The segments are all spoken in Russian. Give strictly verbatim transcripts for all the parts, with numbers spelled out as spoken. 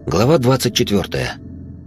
Глава двадцать четвёртая.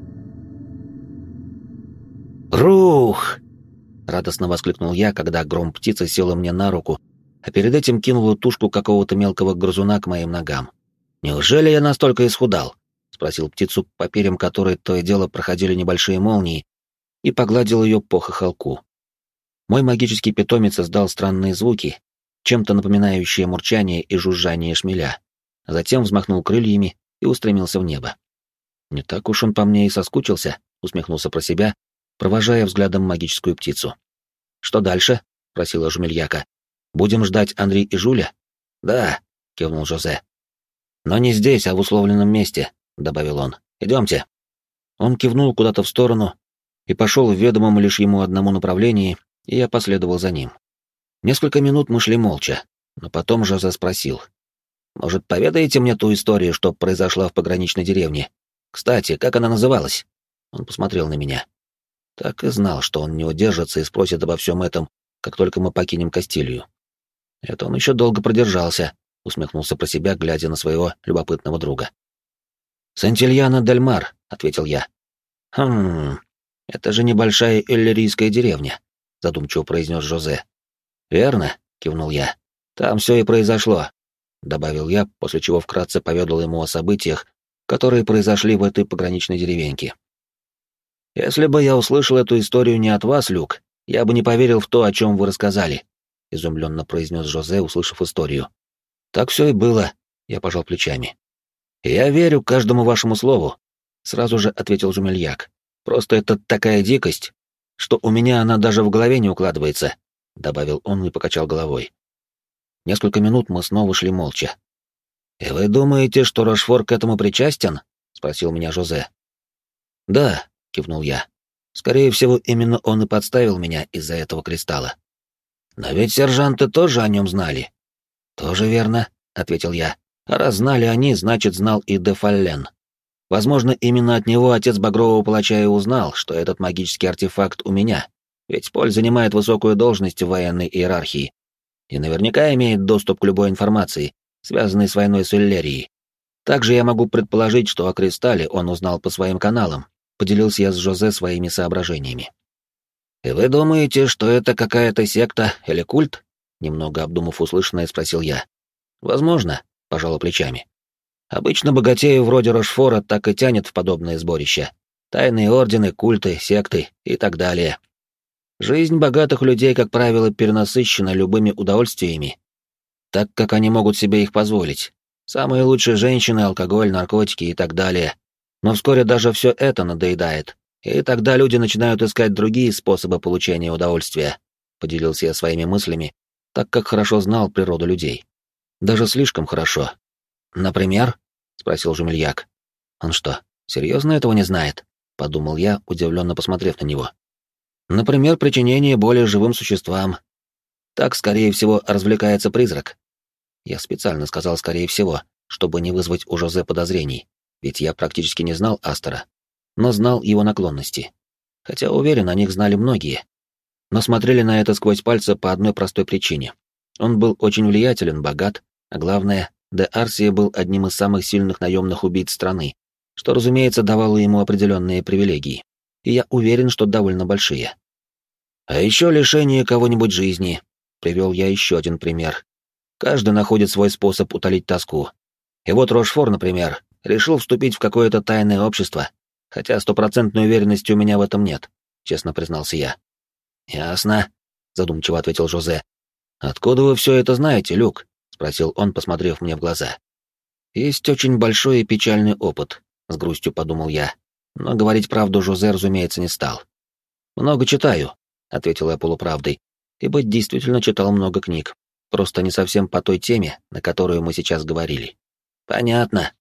«Рух!» — радостно воскликнул я, когда гром птицы села мне на руку, а перед этим кинула тушку какого-то мелкого грызуна к моим ногам. «Неужели я настолько исхудал?» — спросил птицу, по перьям которой то и дело проходили небольшие молнии, и погладил ее по хохолку. Мой магический питомец издал странные звуки, чем-то напоминающие мурчание и жужжание шмеля, а затем взмахнул крыльями и устремился в небо. «Не так уж он по мне и соскучился», — усмехнулся про себя, провожая взглядом магическую птицу. «Что дальше?» — просила Жумельяка. «Будем ждать Анри и Жуля?» «Да», — кивнул Жозе. «Но не здесь, а в условленном месте», — добавил он. «Идемте». Он кивнул куда-то в сторону и пошел в ведомом лишь ему одному направлении, и я последовал за ним. Несколько минут мы шли молча, но потом Жозе спросил. «Может, поведаете мне ту историю, что произошла в пограничной деревне? Кстати, как она называлась?» Он посмотрел на меня. Так и знал, что он не удержится и спросит обо всем этом, как только мы покинем Кастилью. «Это он еще долго продержался», — усмехнулся про себя, глядя на своего любопытного друга. «Сантильяна дель Мар», — ответил я. «Хм, это же небольшая иллирийская деревня», — задумчиво произнес Жозе. «Верно», — кивнул я. «Там все и произошло», — добавил я, после чего вкратце поведал ему о событиях, которые произошли в этой пограничной деревеньке. «Если бы я услышал эту историю не от вас, Люк, я бы не поверил в то, о чем вы рассказали», — изумленно произнес Жозе, услышав историю. «Так все и было», — я пожал плечами. «Я верю каждому вашему слову», — сразу же ответил Жумельяк. «Просто это такая дикость, что у меня она даже в голове не укладывается», — добавил он и покачал головой. Несколько минут мы снова шли молча. «И вы думаете, что Рошфор к этому причастен?» — спросил меня Жозе. «Да», — кивнул я. «Скорее всего, именно он и подставил меня из-за этого кристалла». «Но ведь сержанты тоже о нем знали». «Тоже верно», — ответил я. «А раз знали они, значит, знал и де Фаллен. Возможно, именно от него отец Багрового Палача и узнал, что этот магический артефакт у меня, ведь Поль занимает высокую должность в военной иерархии и наверняка имеет доступ к любой информации, связанной с войной с Иллерией. Также я могу предположить, что о кристалле он узнал по своим каналам», — поделился я с Жозе своими соображениями. «И вы думаете, что это какая-то секта или культ?» — немного обдумав услышанное, спросил я. «Возможно», — пожала плечами. «Обычно богатею вроде Рошфора так и тянет в подобные сборища. Тайные ордены, культы, секты и так далее. Жизнь богатых людей, как правило, перенасыщена любыми удовольствиями, так как они могут себе их позволить. Самые лучшие женщины, алкоголь, наркотики и так далее. Но вскоре даже все это надоедает, и тогда люди начинают искать другие способы получения удовольствия», — поделился я своими мыслями, так как хорошо знал природу людей. Даже слишком хорошо. «Например?» — спросил Жумельяк. «Он что, серьезно этого не знает?» — подумал я, удивленно посмотрев на него. «Например, причинение боли живым существам. Так, скорее всего, развлекается призрак». Я специально сказал «скорее всего», чтобы не вызвать у Жозе подозрений, ведь я практически не знал Астора, но знал его наклонности. Хотя, уверен, о них знали многие. Но смотрели на это сквозь пальцы по одной простой причине. Он был очень влиятелен, богат, а главное, де Арсия был одним из самых сильных наемных убийц страны, что, разумеется, давало ему определенные привилегии. И я уверен, что довольно большие. «А еще лишение кого-нибудь жизни», — привел я еще один пример. Каждый находит свой способ утолить тоску. И вот Рошфор, например, решил вступить в какое-то тайное общество, хотя стопроцентной уверенности у меня в этом нет, честно признался я. «Ясно», — задумчиво ответил Жозе. «Откуда вы все это знаете, Люк?» — спросил он, посмотрев мне в глаза. «Есть очень большой и печальный опыт», — с грустью подумал я, но говорить правду Жозе, разумеется, не стал. «Много читаю», — ответил я полуправдой, ибо действительно читал много книг, просто не совсем по той теме, на которую мы сейчас говорили. «Понятно».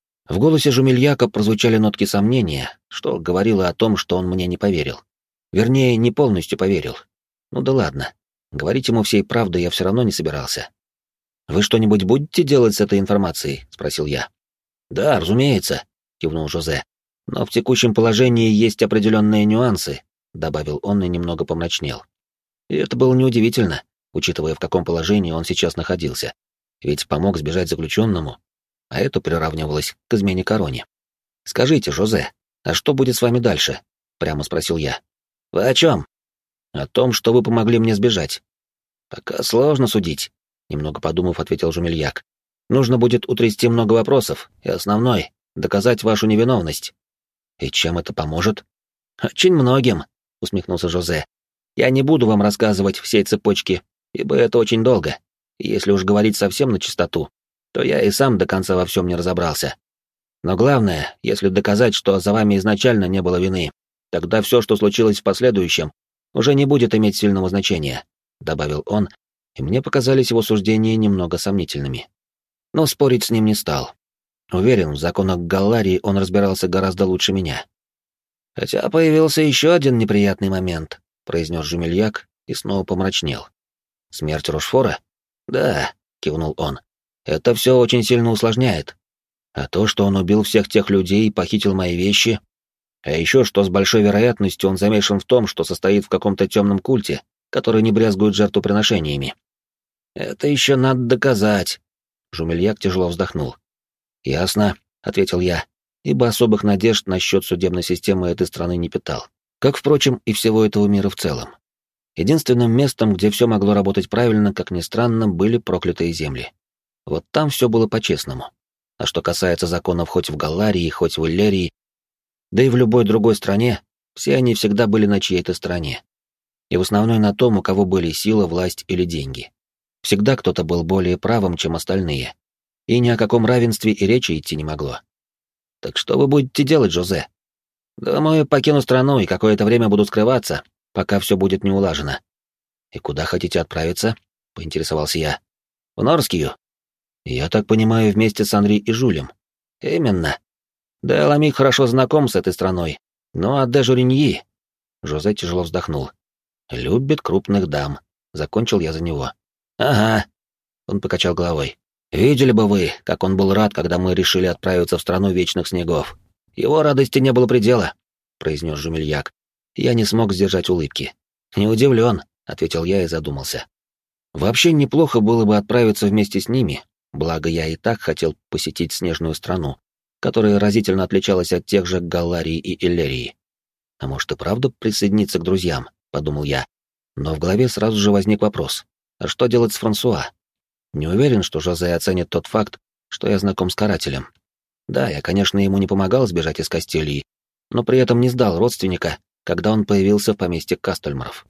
В голосе Жумельяка прозвучали нотки сомнения, что говорило о том, что он мне не поверил. Вернее, не полностью поверил. Ну да ладно, говорить ему всей правды я все равно не собирался. «Вы что-нибудь будете делать с этой информацией?» — спросил я. «Да, разумеется», — кивнул Жозе. «Но в текущем положении есть определенные нюансы», — добавил он и немного помрачнел. И это было неудивительно, учитывая, в каком положении он сейчас находился. Ведь помог сбежать заключенному, а это приравнивалось к измене короне. «Скажите, Жозе, а что будет с вами дальше?» — прямо спросил я. «Вы о чем?» «О том, что вы помогли мне сбежать». «Пока сложно судить», — немного подумав, ответил Жумельяк. «Нужно будет утрясти много вопросов, и основной — доказать вашу невиновность». «И чем это поможет?» «Очень многим», — усмехнулся Жозе. «Я не буду вам рассказывать всей цепочки, ибо это очень долго. И если уж говорить совсем на чистоту, то я и сам до конца во всем не разобрался. Но главное, если доказать, что за вами изначально не было вины, тогда все, что случилось в последующем, уже не будет иметь сильного значения», — добавил он, и мне показались его суждения немного сомнительными. Но спорить с ним не стал. Уверен, в законах Галларии он разбирался гораздо лучше меня. «Хотя появился еще один неприятный момент», — произнес Жумельяк и снова помрачнел. «Смерть Рошфора?» «Да», — кивнул он. «Это все очень сильно усложняет. А то, что он убил всех тех людей и похитил мои вещи, а еще что с большой вероятностью он замешан в том, что состоит в каком-то темном культе, который не брезгует жертвоприношениями. Это еще надо доказать». Жумельяк тяжело вздохнул. «Ясно», — ответил я, ибо особых надежд насчет судебной системы этой страны не питал. Как, впрочем, и всего этого мира в целом. Единственным местом, где все могло работать правильно, как ни странно, были проклятые земли. Вот там все было по-честному. А что касается законов хоть в Галларии, хоть в Иллерии, да и в любой другой стране, все они всегда были на чьей-то стороне. И в основном на том, у кого были сила, власть или деньги. Всегда кто-то был более правым, чем остальные. И ни о каком равенстве и речи идти не могло. «Так что вы будете делать, Жозе?» «Думаю, покину страну и какое-то время буду скрываться, пока все будет не улажено». «И куда хотите отправиться?» — поинтересовался я. «В Норскию». «Я так понимаю, вместе с Анри и Жулем». «Именно. Да, Ламик хорошо знаком с этой страной. Ну а де Журиньи...» Жозе тяжело вздохнул. «Любит крупных дам». Закончил я за него. «Ага». Он покачал головой. «Видели бы вы, как он был рад, когда мы решили отправиться в страну вечных снегов. Его радости не было предела», — произнес Жумельяк. Я не смог сдержать улыбки. «Не удивлен», — ответил я и задумался. «Вообще неплохо было бы отправиться вместе с ними, благо я и так хотел посетить снежную страну, которая разительно отличалась от тех же Галларии и Иллерии. А может и правда присоединиться к друзьям?» — подумал я. Но в голове сразу же возник вопрос. А что делать с Франсуа? Не уверен, что Жозе оценит тот факт, что я знаком с карателем. Да, я, конечно, ему не помогал сбежать из Кастилии, но при этом не сдал родственника, когда он появился в поместье Кастельмаров.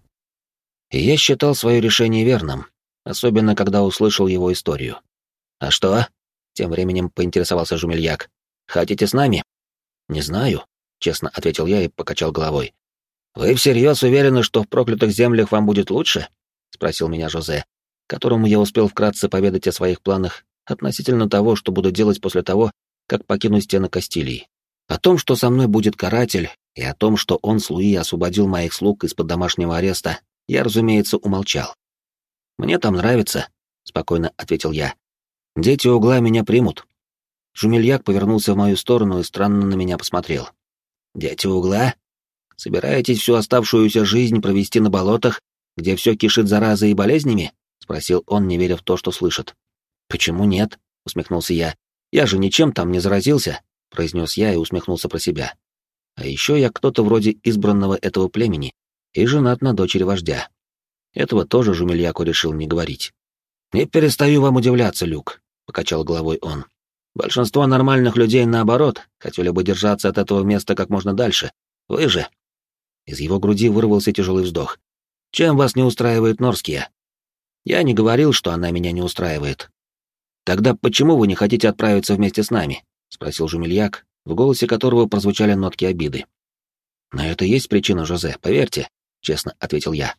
И я считал свое решение верным, особенно когда услышал его историю. «А что?» — тем временем поинтересовался Жумельяк. «Хотите с нами?» «Не знаю», — честно ответил я и покачал головой. «Вы всерьез уверены, что в проклятых землях вам будет лучше?» — спросил меня Жозе, которому я успел вкратце поведать о своих планах относительно того, что буду делать после того, как покину стены Кастилии. О том, что со мной будет каратель, и о том, что он с Луи освободил моих слуг из-под домашнего ареста, я, разумеется, умолчал. «Мне там нравится», — спокойно ответил я. «Дети угла меня примут». Жумельяк повернулся в мою сторону и странно на меня посмотрел. «Дети угла? Собираетесь всю оставшуюся жизнь провести на болотах, где все кишит заразой и болезнями?» — спросил он, не веря в то, что слышит. «Почему нет?» — усмехнулся я. «Я же ничем там не заразился», — произнес я и усмехнулся про себя. «А еще я кто-то вроде избранного этого племени и женат на дочери вождя». Этого тоже Жумельяку решил не говорить. «Не перестаю вам удивляться, Люк», — покачал головой он. «Большинство нормальных людей, наоборот, хотели бы держаться от этого места как можно дальше. Вы же...» Из его груди вырвался тяжелый вздох. «Чем вас не устраивает Норския?» «Я не говорил, что она меня не устраивает». «Тогда почему вы не хотите отправиться вместе с нами?» — спросил Жумельяк, в голосе которого прозвучали нотки обиды. «На это есть причина, Жозе, поверьте», — честно ответил я.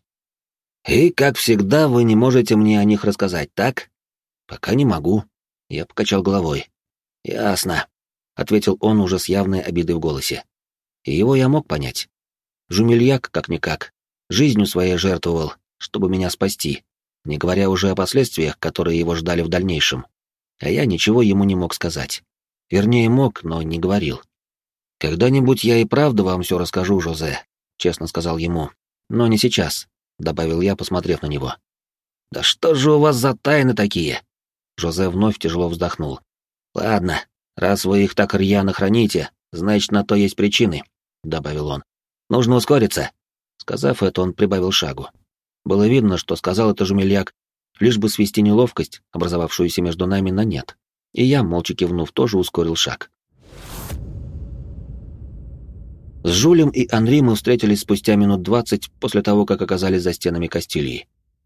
«И, как всегда, вы не можете мне о них рассказать, так?» «Пока не могу». Я покачал головой. «Ясно», — ответил он уже с явной обидой в голосе. И его я мог понять. Жумельяк, как-никак, жизнью своей жертвовал, чтобы меня спасти, не говоря уже о последствиях, которые его ждали в дальнейшем. А я ничего ему не мог сказать. Вернее, мог, но не говорил. «Когда-нибудь я и правда вам все расскажу, Жозе», — честно сказал ему. «Но не сейчас», — добавил я, посмотрев на него. «Да что же у вас за тайны такие?» Жозе вновь тяжело вздохнул. «Ладно, раз вы их так рьяно храните, значит, на то есть причины», — добавил он. «Нужно ускориться». Сказав это, он прибавил шагу. Было видно, что сказал это Жумельяк, лишь бы свести неловкость, образовавшуюся между нами, на нет. И я, молча кивнув, тоже ускорил шаг. С Жулем и Анри мы встретились спустя минут двадцать после того, как оказались за стенами Кастилии.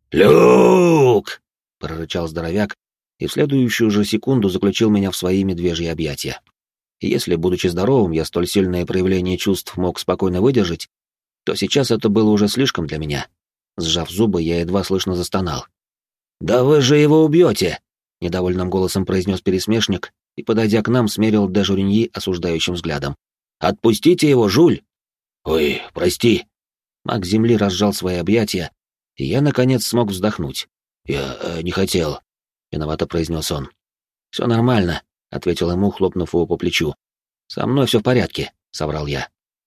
«Люк!» — прорычал здоровяк, и в следующую же секунду заключил меня в свои медвежьи объятия. И если, будучи здоровым, я столь сильное проявление чувств мог спокойно выдержать, то сейчас это было уже слишком для меня. Сжав зубы, я едва слышно застонал. «Да вы же его убьете!» — недовольным голосом произнес пересмешник и, подойдя к нам, смерил де Журиньи осуждающим взглядом. «Отпустите его, Жуль!» «Ой, прости!» Маг земли разжал свои объятия, и я, наконец, смог вздохнуть. «Я э, не хотел», — виновато произнес он. «Все нормально», — ответил ему, хлопнув его по плечу. «Со мной все в порядке», — соврал я.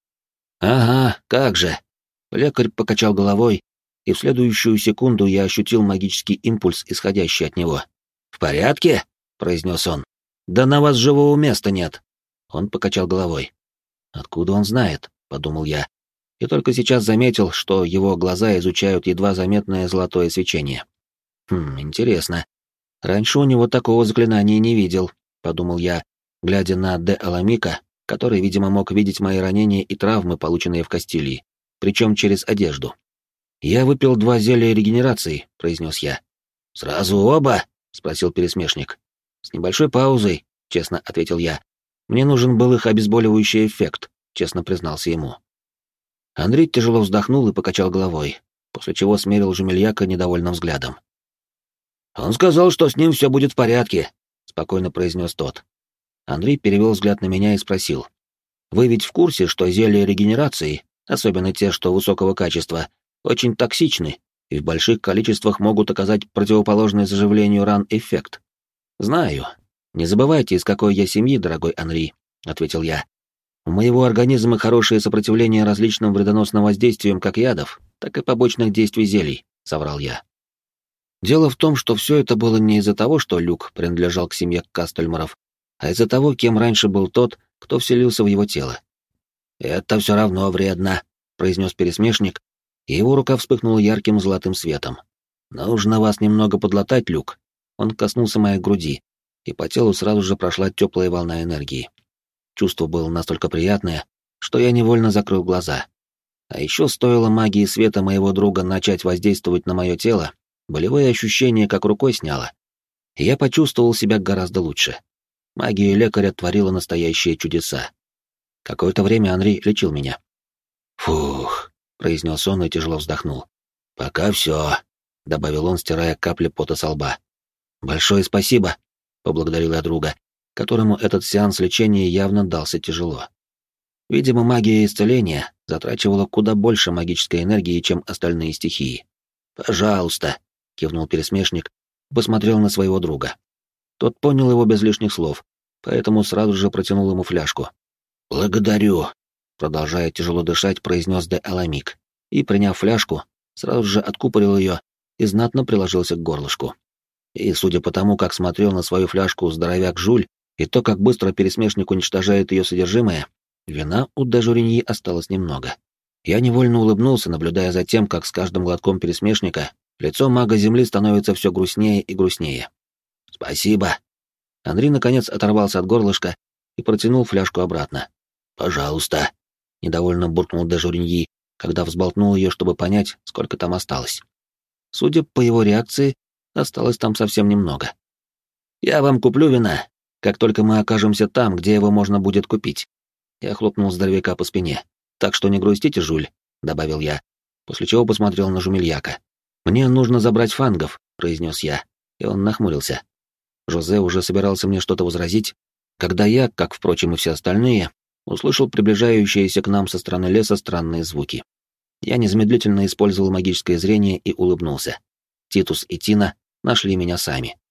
«Ага, как же!» Лекарь покачал головой, и в следующую секунду я ощутил магический импульс, исходящий от него. «В порядке?» — произнес он. «Да на вас живого места нет!» Он покачал головой. «Откуда он знает?» — подумал я. И только сейчас заметил, что его глаза изучают едва заметное золотое свечение. «Хм, интересно. Раньше у него такого заклинания не видел», — подумал я, глядя на де Аламика, который, видимо, мог видеть мои ранения и травмы, полученные в Кастилии, причем через одежду. «Я выпил два зелья регенерации», — произнес я. «Сразу оба?» — спросил пересмешник. «С небольшой паузой», — честно ответил я. «Мне нужен был их обезболивающий эффект», — честно признался ему. Андрей тяжело вздохнул и покачал головой, после чего смерил Жумельяка недовольным взглядом. «Он сказал, что с ним все будет в порядке», — спокойно произнес тот. Андрей перевел взгляд на меня и спросил. «Вы ведь в курсе, что зелья регенерации, особенно те, что высокого качества, очень токсичны и в больших количествах могут оказать противоположный заживлению ран эффект?» «Знаю. Не забывайте, из какой я семьи, дорогой Анри», — ответил я. «У моего организма хорошее сопротивление различным вредоносным воздействиям как ядов, так и побочных действий зелий», — соврал я. Дело в том, что все это было не из-за того, что Люк принадлежал к семье Кастельмаров, а из-за того, кем раньше был тот, кто вселился в его тело. «Это все равно вредно», — произнес пересмешник, и его рука вспыхнула ярким золотым светом. «Нужно вас немного подлатать, Люк». Он коснулся моей груди, и по телу сразу же прошла теплая волна энергии. Чувство было настолько приятное, что я невольно закрыл глаза. А еще стоило магии света моего друга начать воздействовать на мое тело, болевые ощущения как рукой сняло. И я почувствовал себя гораздо лучше. Магия лекаря творила настоящие чудеса. Какое-то время Анри лечил меня. «Фух», — произнес он и тяжело вздохнул. «Пока все», — добавил он, стирая капли пота со лба. «Большое спасибо», — поблагодарил я друга, которому этот сеанс лечения явно дался тяжело. Видимо, магия исцеления затрачивала куда больше магической энергии, чем остальные стихии. «Пожалуйста», — кивнул пересмешник, посмотрел на своего друга. Тот понял его без лишних слов, поэтому сразу же протянул ему фляжку. «Благодарю», — продолжая тяжело дышать, произнес де Аламик, и, приняв фляжку, сразу же откупорил ее и знатно приложился к горлышку. И, судя по тому, как смотрел на свою фляжку здоровяк Жуль, и то, как быстро пересмешник уничтожает ее содержимое, вина у де Журиньи осталось немного. Я невольно улыбнулся, наблюдая за тем, как с каждым глотком пересмешника лицо мага земли становится все грустнее и грустнее. «Спасибо». Андрей наконец оторвался от горлышка и протянул фляжку обратно. «Пожалуйста», — недовольно буркнул де Журиньи, когда взболтнул ее, чтобы понять, сколько там осталось. Судя по его реакции, осталось там совсем немного. «Я вам куплю вина, как только мы окажемся там, где его можно будет купить». Я хлопнул здоровяка по спине. «Так что не грустите, Жуль», — добавил я, после чего посмотрел на Жумельяка. «Мне нужно забрать фангов», — произнес я, и он нахмурился. Жозе уже собирался мне что-то возразить, когда я, как, впрочем, и все остальные, услышал приближающиеся к нам со стороны леса странные звуки. Я незамедлительно использовал магическое зрение и улыбнулся. Титус и Тина нашли меня сами.